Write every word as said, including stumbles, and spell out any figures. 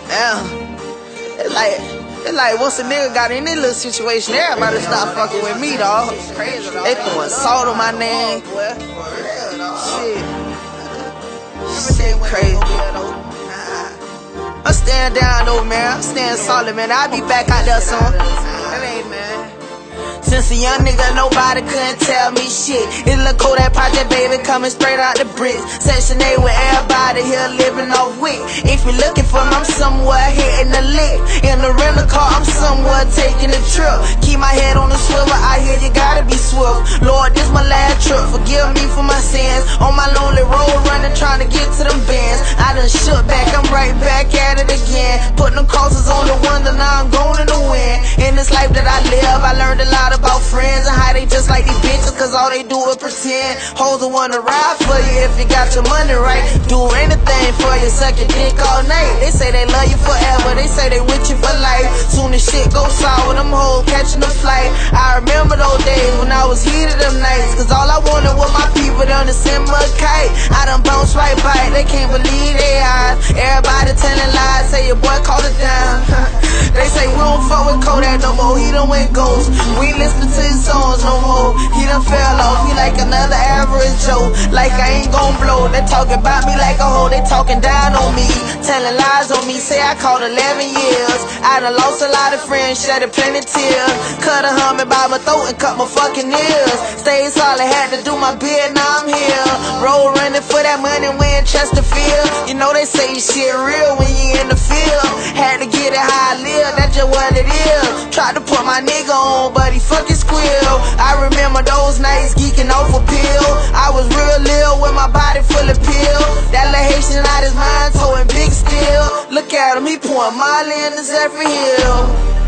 Yeah. It's like, it's like once a nigga got in this little situation, everybody stop fucking with me, dog. They throwing salt on my name. Shit. Shit crazy. I'm staying down though, man. I'm staying solid, man. I'll be back out there soon. That ain't, man. Since a young nigga, nobody couldn't tell me shit. It's Lil Kodak Project, baby, coming straight out the bricks. Section A with everybody here living off wick. If you're looking for me, I'm somewhere hitting the lick. In the rental car, I'm somewhere taking a trip. Keep my head on the swivel, I hear you gotta be swift. Lord, this my last trip, forgive me for my sins. On my lonely road, running, trying to get to them bands. I done shook back, I'm right back at it again. Putting them crosses on the window, now I'm going to win. In this life that I live, I learned a lot about friends and how they just like these bitches, cause all they do is pretend. Hoes will wanna ride for you if you got your money right. Do anything for you, suck your dick all night. They say they love you forever, they say they with you for life. Soon as shit goes sour, them hoes catching a flight. I remember those days when I was heated them nights, cause all I wanted was my people done to send me a kite. I done bounced right by it, they can't believe their eyes. Everybody telling lies, say your boy called it down. They say we don't fuck with Kodak no more, he done went ghost. We listen to his songs no more, he done fell off. He like another average Joe, like I ain't gon' blow. They talking about me like a hoe, they talking down on me, telling lies on me, say I called eleven years. I done lost a lot of friends, shedded plenty tears. Cut a hummin' by my throat and cut my fucking ears. Stayed solid, had to do my bid, now I'm here. Roll running for that money, win Chesterfield. You know they say shit real when you in the field. Had to get it how I live, that's just what it is. Tried to put my nigga on, but he fucking squeal. I remember those nights geeking off a pill. I was real ill with my body full of pill. That little Haitian out his mind, towing big steel. Look at him, he pouring Molly in the Zephyr Hill.